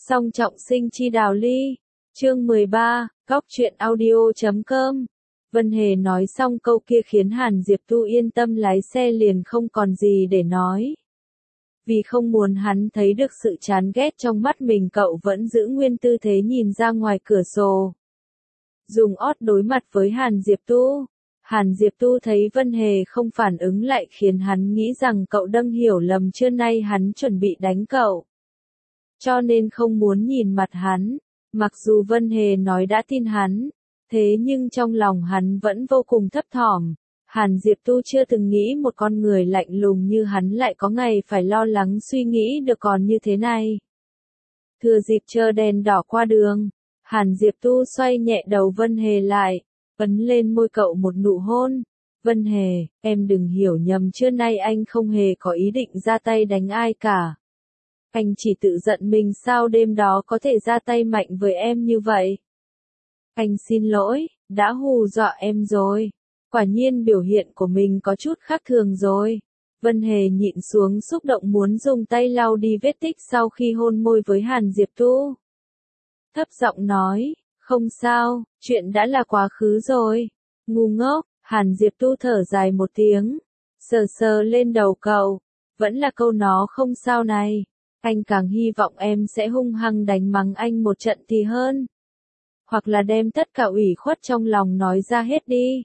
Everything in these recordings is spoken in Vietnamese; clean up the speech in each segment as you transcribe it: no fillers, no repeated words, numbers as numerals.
Song trọng sinh chi đào ly. Chương 13, góc truyện audio.com. Vân Hề nói xong câu kia khiến Hàn Diệp Tu yên tâm lái xe liền không còn gì để nói. Vì không muốn hắn thấy được sự chán ghét trong mắt mình, cậu vẫn giữ nguyên tư thế nhìn ra ngoài cửa sổ. Dùng ót đối mặt với Hàn Diệp Tu. Hàn Diệp Tu thấy Vân Hề không phản ứng lại khiến hắn nghĩ rằng cậu đang hiểu lầm, trưa nay hắn chuẩn bị đánh cậu. Cho nên không muốn nhìn mặt hắn. Mặc dù Vân Hề nói đã tin hắn, thế nhưng trong lòng hắn vẫn vô cùng thấp thỏm. Hàn Diệp Tu chưa từng nghĩ một con người lạnh lùng như hắn lại có ngày phải lo lắng suy nghĩ được còn như thế này. Thừa dịp chờ đèn đỏ qua đường, Hàn Diệp Tu xoay nhẹ đầu Vân Hề lại, ấn lên môi cậu một nụ hôn. Vân Hề, em đừng hiểu nhầm, trưa nay anh không hề có ý định ra tay đánh ai cả. Anh chỉ tự giận mình sao đêm đó có thể ra tay mạnh với em như vậy. Anh xin lỗi, đã hù dọa em rồi. Quả nhiên biểu hiện của mình có chút khác thường rồi. Vân Hề nhịn xuống xúc động muốn dùng tay lau đi vết tích sau khi hôn môi với Hàn Diệp Tu. Thấp giọng nói, không sao, chuyện đã là quá khứ rồi. Ngu ngốc. Hàn Diệp Tu thở dài một tiếng, sờ sờ lên đầu cậu. Vẫn là câu nó không sao này. Anh càng hy vọng em sẽ hung hăng đánh mắng anh một trận thì hơn. Hoặc là đem tất cả ủy khuất trong lòng nói ra hết đi.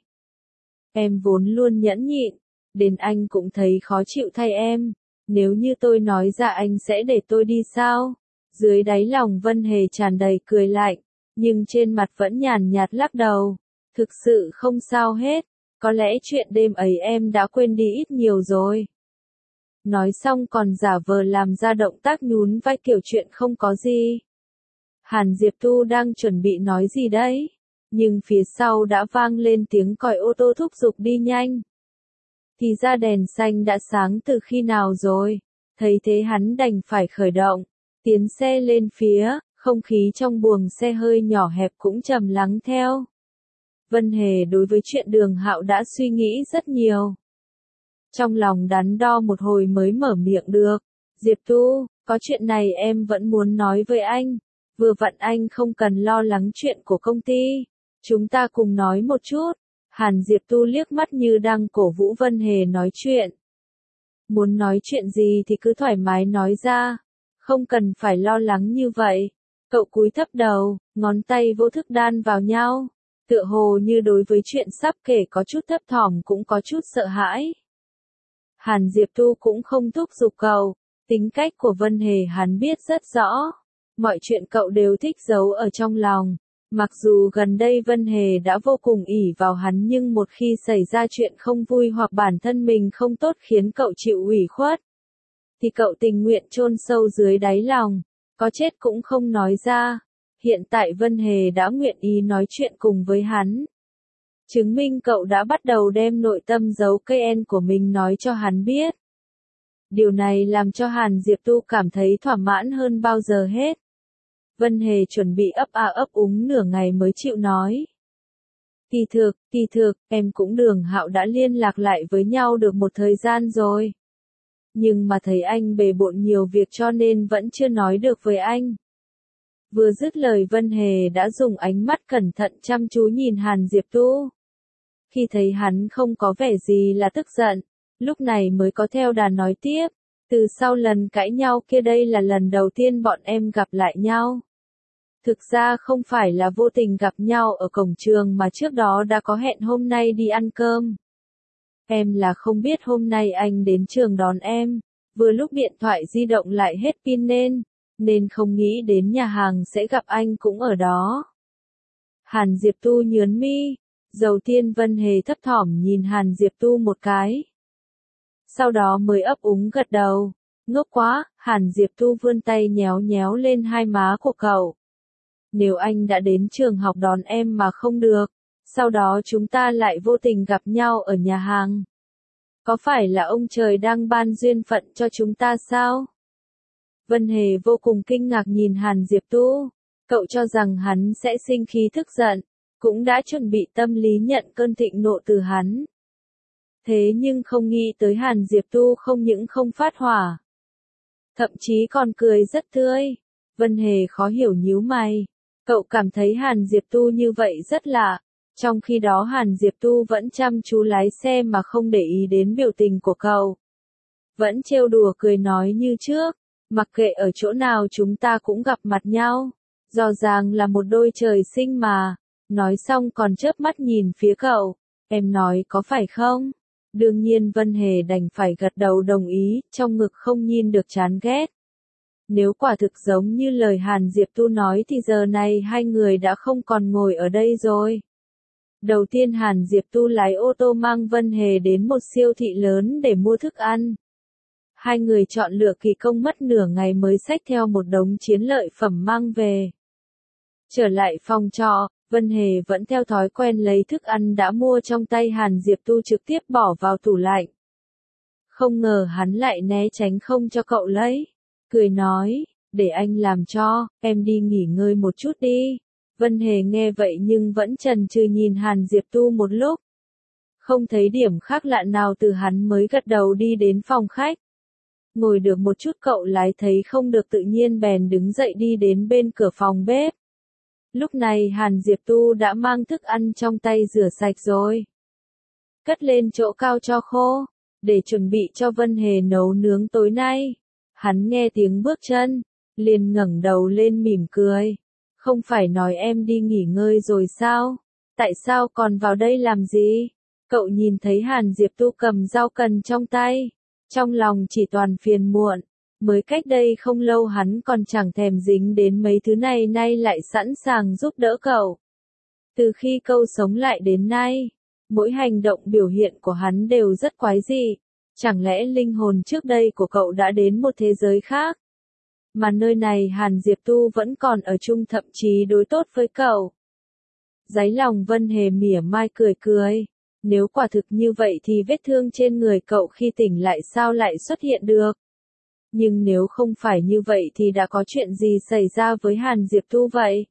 Em vốn luôn nhẫn nhịn, đến anh cũng thấy khó chịu thay em. Nếu như tôi nói ra anh sẽ để tôi đi sao? Dưới đáy lòng Vân Hề tràn đầy cười lạnh, nhưng trên mặt vẫn nhàn nhạt lắc đầu. Thực sự không sao hết, có lẽ chuyện đêm ấy em đã quên đi ít nhiều rồi. Nói xong còn giả vờ làm ra động tác nhún vai kiểu chuyện không có gì. Hàn Diệp Tu đang chuẩn bị nói gì đấy, nhưng phía sau đã vang lên tiếng còi ô tô thúc giục đi nhanh. Thì ra đèn xanh đã sáng từ khi nào rồi, thấy thế hắn đành phải khởi động, tiến xe lên phía, không khí trong buồng xe hơi nhỏ hẹp cũng trầm lắng theo. Vân Hề đối với chuyện Đường Hạo đã suy nghĩ rất nhiều. Trong lòng đắn đo một hồi mới mở miệng được. Diệp Tu, có chuyện này em vẫn muốn nói với anh. Vừa vặn anh không cần lo lắng chuyện của công ty. Chúng ta cùng nói một chút. Hàn Diệp Tu liếc mắt như đang cổ vũ Vân Hề nói chuyện. Muốn nói chuyện gì thì cứ thoải mái nói ra. Không cần phải lo lắng như vậy. Cậu cúi thấp đầu, ngón tay vô thức đan vào nhau. Tựa hồ như đối với chuyện sắp kể có chút thấp thỏm cũng có chút sợ hãi. Hàn Diệp Tu cũng không thúc giục cậu, tính cách của Vân Hề hắn biết rất rõ. Mọi chuyện cậu đều thích giấu ở trong lòng. Mặc dù gần đây Vân Hề đã vô cùng ỷ vào hắn, nhưng một khi xảy ra chuyện không vui hoặc bản thân mình không tốt khiến cậu chịu ủy khuất, thì cậu tình nguyện chôn sâu dưới đáy lòng, có chết cũng không nói ra. Hiện tại Vân Hề đã nguyện ý nói chuyện cùng với hắn. Chứng minh cậu đã bắt đầu đem nội tâm giấu cây en của mình nói cho hắn biết. Điều này làm cho Hàn Diệp Tu cảm thấy thỏa mãn hơn bao giờ hết. Vân Hề chuẩn bị ấp a ấp úng nửa ngày mới chịu nói. Kỳ thực, em cũng Đường Hạo đã liên lạc lại với nhau được một thời gian rồi. Nhưng mà thấy anh bề bộn nhiều việc cho nên vẫn chưa nói được với anh. Vừa dứt lời Vân Hề đã dùng ánh mắt cẩn thận chăm chú nhìn Hàn Diệp Tu. Khi thấy hắn không có vẻ gì là tức giận, lúc này mới có theo đà nói tiếp. Từ sau lần cãi nhau kia đây là lần đầu tiên bọn em gặp lại nhau. Thực ra không phải là vô tình gặp nhau ở cổng trường mà trước đó đã có hẹn hôm nay đi ăn cơm. Em là không biết hôm nay anh đến trường đón em, vừa lúc điện thoại di động lại hết pin nên không nghĩ đến nhà hàng sẽ gặp anh cũng ở đó. Hàn Diệp Tu nhướng mi. Đầu tiên Vân Hề thấp thỏm nhìn Hàn Diệp Tu một cái. Sau đó mới ấp úng gật đầu. Ngốc quá. Hàn Diệp Tu vươn tay nhéo nhéo lên hai má của cậu. Nếu anh đã đến trường học đón em mà không được, sau đó chúng ta lại vô tình gặp nhau ở nhà hàng, có phải là ông trời đang ban duyên phận cho chúng ta sao? Vân Hề vô cùng kinh ngạc nhìn Hàn Diệp Tu. Cậu cho rằng hắn sẽ sinh khí tức giận, cũng đã chuẩn bị tâm lý nhận cơn thịnh nộ từ hắn. Thế nhưng không nghĩ tới Hàn Diệp Tu không những không phát hỏa, thậm chí còn cười rất tươi. Vân Hề khó hiểu nhíu mày. Cậu cảm thấy Hàn Diệp Tu như vậy rất lạ. Trong khi đó Hàn Diệp Tu vẫn chăm chú lái xe mà không để ý đến biểu tình của cậu. Vẫn trêu đùa cười nói như trước. Mặc kệ ở chỗ nào chúng ta cũng gặp mặt nhau. Rõ ràng là một đôi trời sinh mà. Nói xong còn chớp mắt nhìn phía cậu. Em nói có phải không? Đương nhiên Vân Hề đành phải gật đầu đồng ý, trong ngực không nhìn được chán ghét. Nếu quả thực giống như lời Hàn Diệp Tu nói thì giờ này hai người đã không còn ngồi ở đây rồi. Đầu tiên Hàn Diệp Tu lái ô tô mang Vân Hề đến một siêu thị lớn để mua thức ăn. Hai người chọn lựa kỳ công mất nửa ngày mới xách theo một đống chiến lợi phẩm mang về. Trở lại phòng trọ, Vân Hề vẫn theo thói quen lấy thức ăn đã mua trong tay Hàn Diệp Tu trực tiếp bỏ vào tủ lạnh. Không ngờ hắn lại né tránh không cho cậu lấy. Cười nói, để anh làm cho, em đi nghỉ ngơi một chút đi. Vân Hề nghe vậy nhưng vẫn chần chừ nhìn Hàn Diệp Tu một lúc. Không thấy điểm khác lạ nào từ hắn mới gật đầu đi đến phòng khách. Ngồi được một chút cậu lái thấy không được tự nhiên bèn đứng dậy đi đến bên cửa phòng bếp. Lúc này Hàn Diệp Tu đã mang thức ăn trong tay rửa sạch rồi. Cất lên chỗ cao cho khô, để chuẩn bị cho Vân Hề nấu nướng tối nay. Hắn nghe tiếng bước chân, liền ngẩng đầu lên mỉm cười. Không phải nói em đi nghỉ ngơi rồi sao? Tại sao còn vào đây làm gì? Cậu nhìn thấy Hàn Diệp Tu cầm dao cần trong tay. Trong lòng chỉ toàn phiền muộn. Mới cách đây không lâu hắn còn chẳng thèm dính đến mấy thứ này nay lại sẵn sàng giúp đỡ cậu. Từ khi câu sống lại đến nay, mỗi hành động biểu hiện của hắn đều rất quái dị. Chẳng lẽ linh hồn trước đây của cậu đã đến một thế giới khác? Mà nơi này Hàn Diệp Tu vẫn còn ở chung thậm chí đối tốt với cậu. Đáy lòng Vân Hề mỉa mai cười cười. Nếu quả thực như vậy thì vết thương trên người cậu khi tỉnh lại sao lại xuất hiện được? Nhưng nếu không phải như vậy thì đã có chuyện gì xảy ra với Hàn Diệp Tu vậy?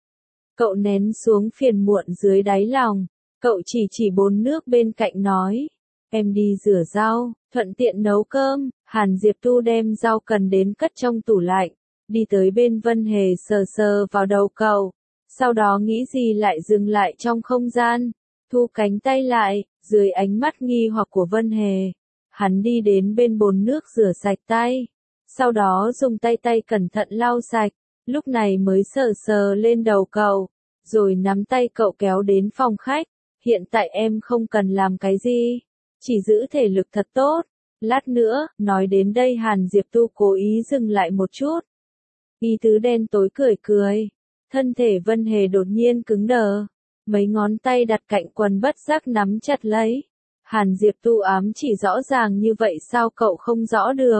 Cậu nén xuống phiền muộn dưới đáy lòng. Cậu chỉ bồn nước bên cạnh nói. Em đi rửa rau, thuận tiện nấu cơm. Hàn Diệp Tu đem rau cần đến cất trong tủ lạnh. Đi tới bên Vân Hề sờ sờ vào đầu cậu. Sau đó nghĩ gì lại dừng lại trong không gian. Thu cánh tay lại, dưới ánh mắt nghi hoặc của Vân Hề. Hắn đi đến bên bồn nước rửa sạch tay. Sau đó dùng tay cẩn thận lau sạch. Lúc này mới sờ sờ lên đầu cậu. Rồi nắm tay cậu kéo đến phòng khách. Hiện tại em không cần làm cái gì. Chỉ giữ thể lực thật tốt. Lát nữa, nói đến đây Hàn Diệp Tu cố ý dừng lại một chút. Y tứ đen tối cười cười. Thân thể Vân Hề đột nhiên cứng đờ. Mấy ngón tay đặt cạnh quần bất giác nắm chặt lấy. Hàn Diệp Tu ám chỉ rõ ràng như vậy sao cậu không rõ được.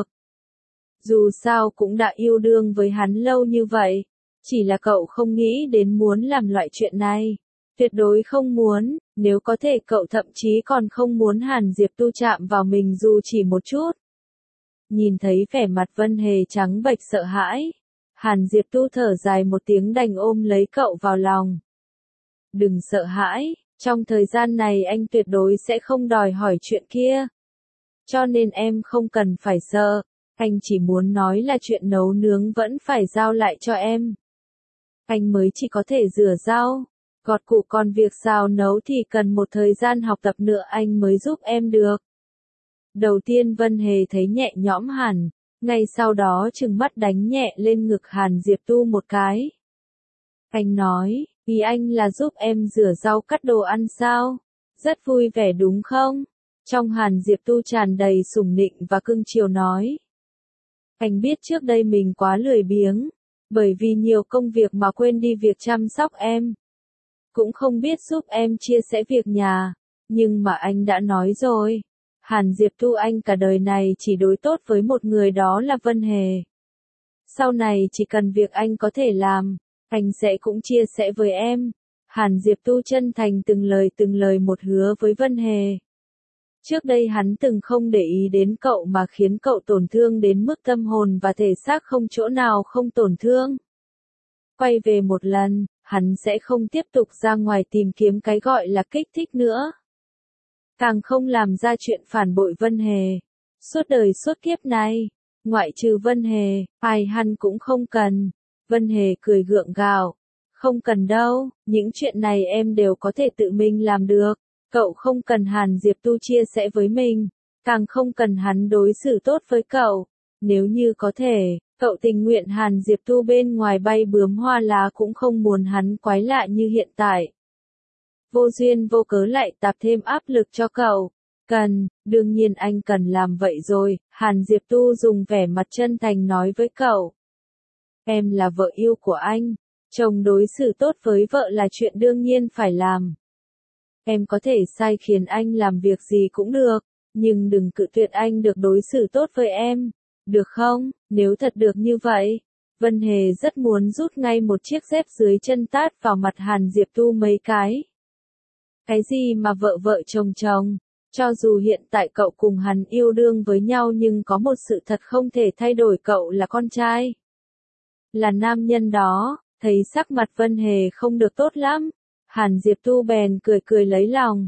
Dù sao cũng đã yêu đương với hắn lâu như vậy. Chỉ là cậu không nghĩ đến muốn làm loại chuyện này. Tuyệt đối không muốn, nếu có thể cậu thậm chí còn không muốn Hàn Diệp Tu chạm vào mình dù chỉ một chút. Nhìn thấy vẻ mặt Vân Hề trắng bệch sợ hãi. Hàn Diệp Tu thở dài một tiếng đành ôm lấy cậu vào lòng. Đừng sợ hãi, trong thời gian này anh tuyệt đối sẽ không đòi hỏi chuyện kia. Cho nên em không cần phải sợ, anh chỉ muốn nói là chuyện nấu nướng vẫn phải giao lại cho em. Anh mới chỉ có thể rửa rau, gọt củ còn việc xào nấu thì cần một thời gian học tập nữa anh mới giúp em được. Đầu tiên Vân Hề thấy nhẹ nhõm hẳn, ngay sau đó trừng mắt đánh nhẹ lên ngực Hàn Diệp Tu một cái. Anh nói, ý anh là giúp em rửa rau cắt đồ ăn sao? Rất vui vẻ đúng không? Trong Hàn Diệp Tu tràn đầy sủng nịnh và cưng chiều nói. Anh biết trước đây mình quá lười biếng, bởi vì nhiều công việc mà quên đi việc chăm sóc em. Cũng không biết giúp em chia sẻ việc nhà, nhưng mà anh đã nói rồi. Hàn Diệp Tu anh cả đời này chỉ đối tốt với một người đó là Vân Hề. Sau này chỉ cần việc anh có thể làm, anh sẽ cũng chia sẻ với em. Hàn Diệp Tu chân thành từng lời một hứa với Vân Hề. Trước đây hắn từng không để ý đến cậu mà khiến cậu tổn thương đến mức tâm hồn và thể xác không chỗ nào không tổn thương. Quay về một lần, hắn sẽ không tiếp tục ra ngoài tìm kiếm cái gọi là kích thích nữa. Càng không làm ra chuyện phản bội Vân Hề. Suốt đời suốt kiếp này, ngoại trừ Vân Hề, ai hắn cũng không cần. Vân Hề cười gượng gạo. Không cần đâu, những chuyện này em đều có thể tự mình làm được. Cậu không cần Hàn Diệp Tu chia sẻ với mình, càng không cần hắn đối xử tốt với cậu. Nếu như có thể, cậu tình nguyện Hàn Diệp Tu bên ngoài bay bướm hoa lá cũng không muốn hắn quái lạ như hiện tại. Vô duyên vô cớ lại tạp thêm áp lực cho cậu. Cần, đương nhiên anh cần làm vậy rồi, Hàn Diệp Tu dùng vẻ mặt chân thành nói với cậu. Em là vợ yêu của anh, chồng đối xử tốt với vợ là chuyện đương nhiên phải làm. Em có thể sai khiến anh làm việc gì cũng được, nhưng đừng cự tuyệt anh được đối xử tốt với em, được không? Nếu thật được như vậy, Vân Hề rất muốn rút ngay một chiếc dép dưới chân tát vào mặt Hàn Diệp Tu mấy cái. Cái gì mà vợ vợ chồng chồng? Cho dù hiện tại cậu cùng hắn yêu đương với nhau nhưng có một sự thật không thể thay đổi, cậu là con trai. Là nam nhân đó, thấy sắc mặt Vân Hề không được tốt lắm. Hàn Diệp Tu bèn cười cười lấy lòng.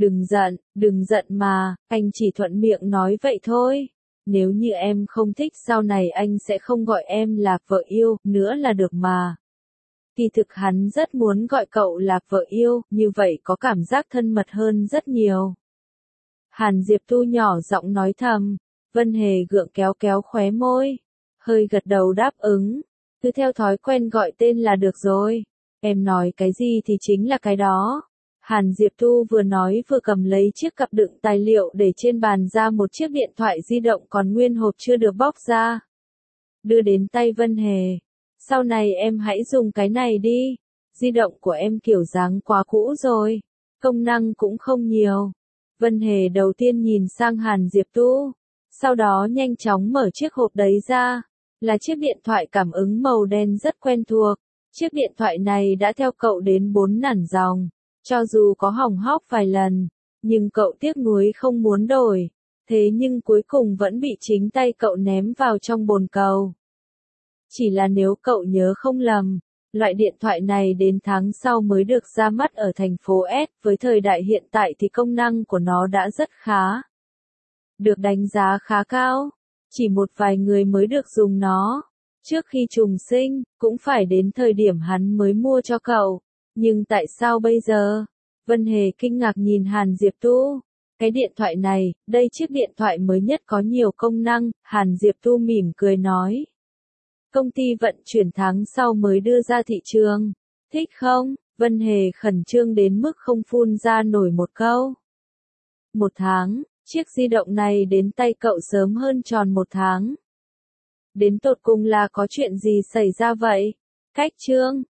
Đừng giận mà, anh chỉ thuận miệng nói vậy thôi. Nếu như em không thích sau này anh sẽ không gọi em là vợ yêu nữa là được mà. Kỳ thực hắn rất muốn gọi cậu là vợ yêu, như vậy có cảm giác thân mật hơn rất nhiều. Hàn Diệp Tu nhỏ giọng nói thầm, Vân Hề gượng kéo kéo khóe môi, hơi gật đầu đáp ứng, cứ theo thói quen gọi tên là được rồi, em nói cái gì thì chính là cái đó. Hàn Diệp Tu vừa nói vừa cầm lấy chiếc cặp đựng tài liệu để trên bàn ra một chiếc điện thoại di động còn nguyên hộp chưa được bóc ra. Đưa đến tay Vân Hề, sau này em hãy dùng cái này đi, di động của em kiểu dáng quá cũ rồi, công năng cũng không nhiều. Vân Hề đầu tiên nhìn sang Hàn Diệp Tu, sau đó nhanh chóng mở chiếc hộp đấy ra, là chiếc điện thoại cảm ứng màu đen rất quen thuộc. Chiếc điện thoại này đã theo cậu đến 4 nản dòng, cho dù có hỏng hóc vài lần, nhưng cậu tiếc nuối không muốn đổi, thế nhưng cuối cùng vẫn bị chính tay cậu ném vào trong bồn cầu. Chỉ là nếu cậu nhớ không lầm, loại điện thoại này đến tháng sau mới được ra mắt ở thành phố S, với thời đại hiện tại thì công năng của nó đã rất khá. Được đánh giá khá cao, chỉ một vài người mới được dùng nó. Trước khi trùng sinh, cũng phải đến thời điểm hắn mới mua cho cậu. Nhưng tại sao bây giờ? Vân Hề kinh ngạc nhìn Hàn Diệp Tu. Cái điện thoại này, đây chiếc điện thoại mới nhất có nhiều công năng, Hàn Diệp Tu mỉm cười nói. Công ty vận chuyển tháng sau mới đưa ra thị trường. Thích không? Vân Hề khẩn trương đến mức không phun ra nổi một câu. 1 tháng, chiếc di động này đến tay cậu sớm hơn tròn 1 tháng. Đến tột cùng là có chuyện gì xảy ra vậy? Cách chương